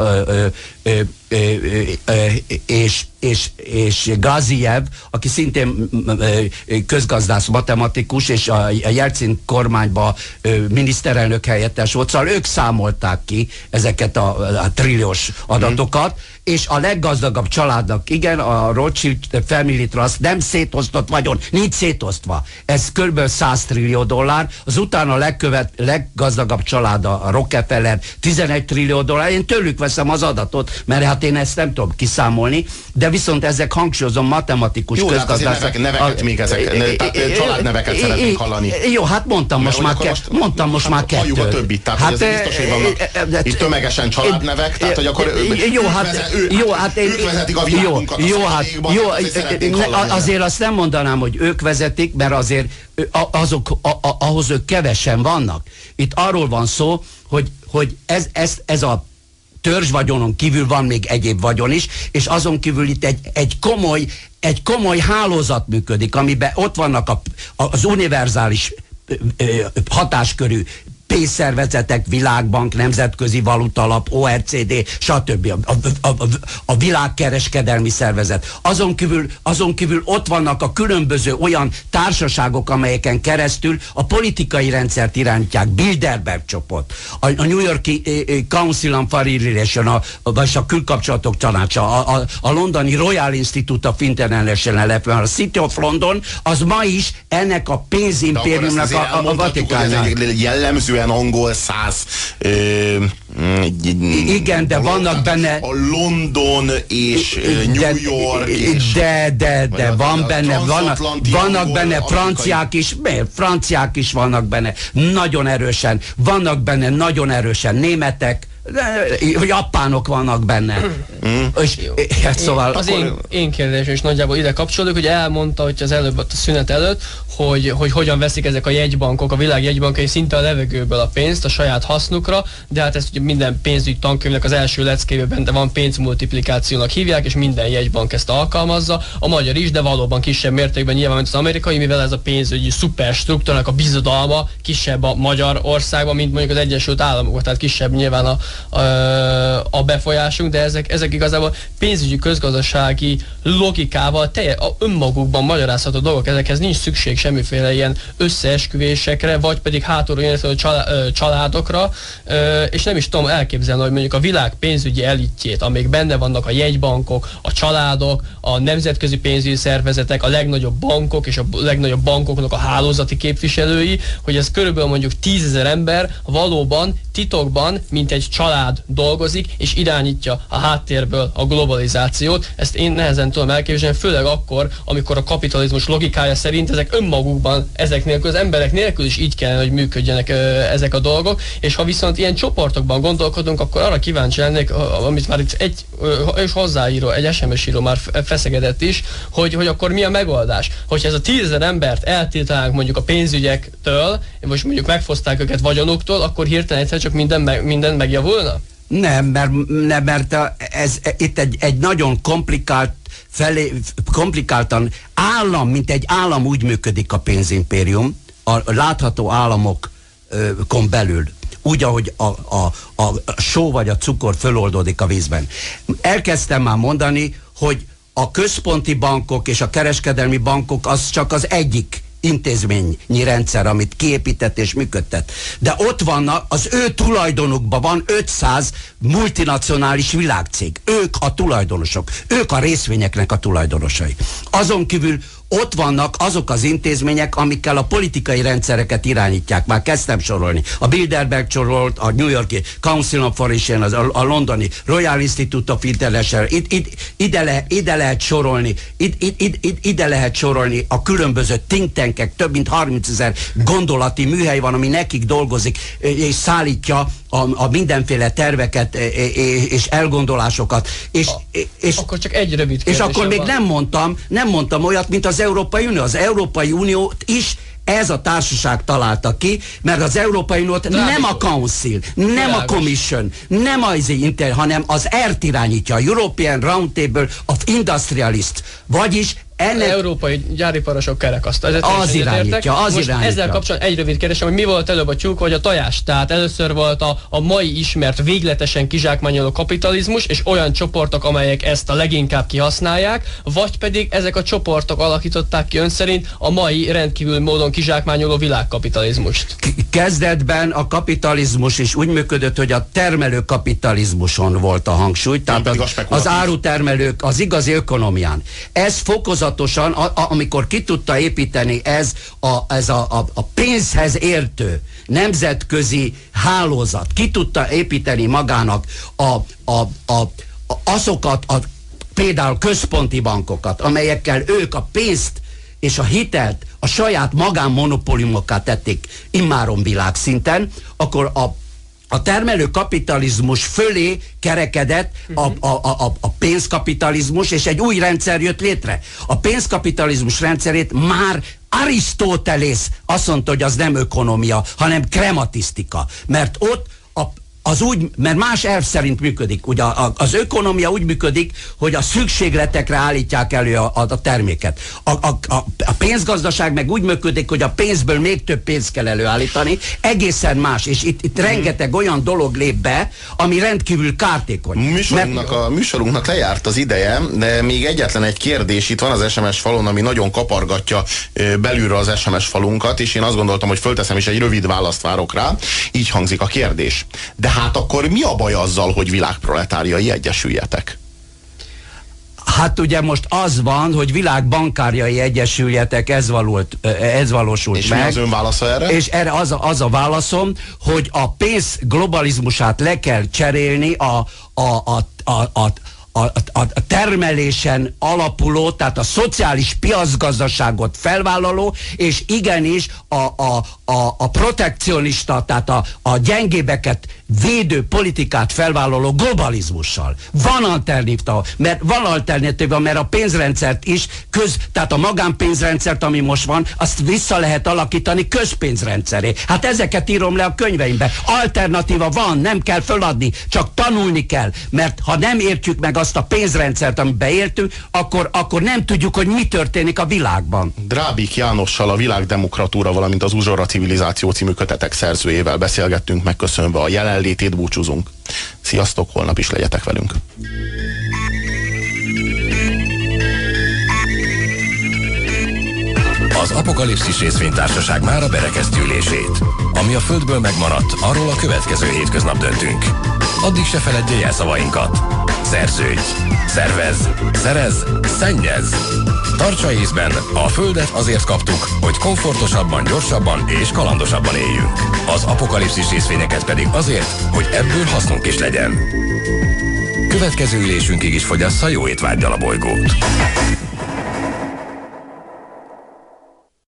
és Gaziev, aki szintén közgazdász, matematikus, és a Jelcin kormányban miniszterelnök helyettes volt, szóval ők számolták ki ezeket a trilliós adatokat, és a leggazdagabb családnak, igen, a Rothschild Family Trust nem szétosztott vagyon, nincs szétosztva. Ez kb. 100 trillió dollár, az utána leggazdagabb család a Rockefeller, 11 trillió dollár, én tőlük veszem az adatot, mert hát én ezt nem tudom kiszámolni, de viszont ezek, hangsúlyozom, matematikus közgazdászok. Neveket még családneveket szeretnénk hallani. Jó, hát mondtam most már kettőt. Halljuk a többit, tehát hogy ez biztos, hogy vannak itt tömegesen családnevek, tehát hogy akkor ők vezetik a világunkat azért azt nem mondanám, hogy ők vezetik, mert azért ahhoz ők kevesen vannak. Itt arról van szó, hogy ez a törzsvagyonon kívül van még egyéb vagyon is, és azon kívül itt egy komoly hálózat működik, amiben ott vannak az univerzális hatáskörű pénzszervezetek, Világbank, Nemzetközi Valutalap, OECD, stb. A világkereskedelmi szervezet. Azon kívül ott vannak a különböző olyan társaságok, amelyeken keresztül a politikai rendszert irányítják. Bilderberg csoport, a New Yorki Council on Foreign Relations, vagy a külkapcsolatok tanácsa, a londoni Royal Institute of International Affairs, a City of London, az ma is ennek a pénzimpériumnak a Vatikánnak. Jellemzően angol száz igen, de vannak benne a London és New York de vannak benne franciák is vannak benne nagyon erősen, vannak benne nagyon erősen németek, japánok vannak benne. Szóval az én kérdésem is nagyjából ide kapcsolódik, hogy elmondta, hogy az előbb a szünet előtt, hogy hogyan veszik ezek a jegybankok, a világ jegybankai szinte a levegőből a pénzt a saját hasznukra, de hát ezt ugye minden pénzügyi tankönyvnek az első leckében van, pénzmultiplikációnak hívják, és minden jegybank ezt alkalmazza, a magyar is, de valóban kisebb mértékben nyilván, mint az amerikai, mivel ez a pénzügyi szuperstruktúrának a bizodalma kisebb a magyar országban, mint mondjuk az Egyesült Államokban, tehát kisebb nyilván a befolyásunk, de ezek igazából pénzügyi közgazdasági logikával önmagukban magyarázható dolgok, ezekhez nincs szükség semmiféle ilyen összeesküvésekre, vagy pedig hátulról jönő családokra, és nem is tudom elképzelni, hogy mondjuk a világ pénzügyi elitjét, amíg benne vannak a jegybankok, a családok, a nemzetközi pénzügyi szervezetek, a legnagyobb bankok és a legnagyobb bankoknak a hálózati képviselői, hogy ez körülbelül mondjuk 10 000 ember valóban titokban, mint egy család dolgozik, és irányítja a háttérből a globalizációt. Ezt én nehezen tudom elképzelni, főleg akkor, amikor a kapitalizmus logikája szerint ezek önmagukban, ezek nélkül, az emberek nélkül is így kellene, hogy működjenek ezek a dolgok, és ha viszont ilyen csoportokban gondolkodunk, akkor arra kíváncsi lennék, amit már itt egy hozzáíró, egy SMS író már feszegedett is, hogy akkor mi a megoldás? Hogyha ez a 10 000 embert eltiltanánk mondjuk a pénzügyektől, most mondjuk megfoszták őket vagyonuktól, akkor hirtelen egyszer csak minden megjavulna? Nem, mert itt egy nagyon komplikáltan mint egy állam úgy működik a pénzimpérium, a látható államokon belül. Úgy, ahogy a só vagy a cukor föloldódik a vízben. Elkezdtem már mondani, hogy a központi bankok és a kereskedelmi bankok az csak az egyik intézményi rendszer, amit kiépített és működtet. De ott vannak, az ő tulajdonukban van 500 multinacionális világcég. Ők a tulajdonosok. Ők a részvényeknek a tulajdonosai. Azon kívül ott vannak azok az intézmények, amikkel a politikai rendszereket irányítják. Már kezdtem sorolni. A Bilderberg sorolt, a New Yorki Council of Foreign, a londoni Royal Institute of International, ide lehet sorolni, ide lehet sorolni a különböző think tankek, több mint 30 000 gondolati műhely van, ami nekik dolgozik, és szállítja a mindenféle terveket és elgondolásokat. És akkor csak egy rövid kérdésem. És akkor még nem mondtam olyat, mint az Európai Unió. Az Európai Uniót is ez a társaság találta ki, mert az Európai Uniót nem a Council, nem a Commission, nem az Inter, hanem az ERT irányítja, a European Roundtable of Industrialists, vagyis európai gyáriparosok kerekasztal. Az irányítja. Ezzel kapcsolatban egy rövid kérdésem, hogy mi volt előbb a tyúk vagy a tojás? Tehát először volt a mai ismert végletesen kizsákmányoló kapitalizmus, és olyan csoportok, amelyek ezt a leginkább kihasználják, vagy pedig ezek a csoportok alakították ki ön szerint a mai rendkívül módon kizsákmányoló világkapitalizmust? Kezdetben a kapitalizmus is úgy működött, hogy a termelő kapitalizmuson volt a hangsúly, tehát az árutermelők, az igazi ökonomián. Ez fokozatosan, amikor ki tudta építeni ez a pénzhez értő nemzetközi hálózat, ki tudta építeni magának azokat például központi bankokat, amelyekkel ők a pénzt és a hitelt a saját magánmonopóliumokkal tették immáron világszinten, akkor a termelő kapitalizmus fölé kerekedett a pénzkapitalizmus, és egy új rendszer jött létre. A pénzkapitalizmus rendszerét már Arisztotelész azt mondta, hogy az nem ökonomia, hanem krematisztika. Mert ott mert más elv szerint működik. Ugye az ökonomia úgy működik, hogy a szükségletekre állítják elő a terméket. A pénzgazdaság meg úgy működik, hogy a pénzből még több pénzt kell előállítani. Egészen más. És itt rengeteg olyan dolog lép be, ami rendkívül kártékony. Műsorunknak lejárt az ideje, de még egyetlen egy kérdés itt van az SMS falon, ami nagyon kapargatja belülről az SMS falunkat, és én azt gondoltam, hogy fölteszem, és egy rövid választ várok rá. Így hangzik a kérdés. De hát akkor mi a baj azzal, hogy világproletárjai egyesüljetek? Hát ugye most az van, hogy világbankárjai egyesüljetek, ez valósult és meg. És mi az ön válasza erre? És erre az a válaszom, hogy a pénz globalizmusát le kell cserélni a termelésen alapuló, tehát a szociális piacgazdaságot felvállaló, és igenis a protekcionista, tehát a gyengébeket védő politikát felvállaló globalizmussal. Van alternatíva, mert a pénzrendszert is tehát a magánpénzrendszert, ami most van, azt vissza lehet alakítani közpénzrendszeré. Hát ezeket írom le a könyveimbe. Alternatíva van, nem kell föladni, csak tanulni kell, mert ha nem értjük meg azt a pénzrendszert, amiben éltünk, akkor nem tudjuk, hogy mi történik a világban. Drábik Jánossal, a Világdemokratúra, valamint az Uzsora Civilizáció című kötetek szerzőjével beszélgettünk, megköszönve a jelenlétét, búcsúzunk. Sziasztok, holnap is legyetek velünk. Az Apokalipszis részvénytársaság mára berekezti ülését. Ami a Földből megmaradt, arról a következő hétköznap döntünk. Addig se feledje jelszavainkat. Szerződj, szervez, szerez, szennyez. Tartsa észben, a Földet azért kaptuk, hogy komfortosabban, gyorsabban és kalandosabban éljünk. Az Apokalipszis részvényeket pedig azért, hogy ebből hasznunk is legyen. Következő ülésünkig is fogyassza jó étvággyal a bolygót.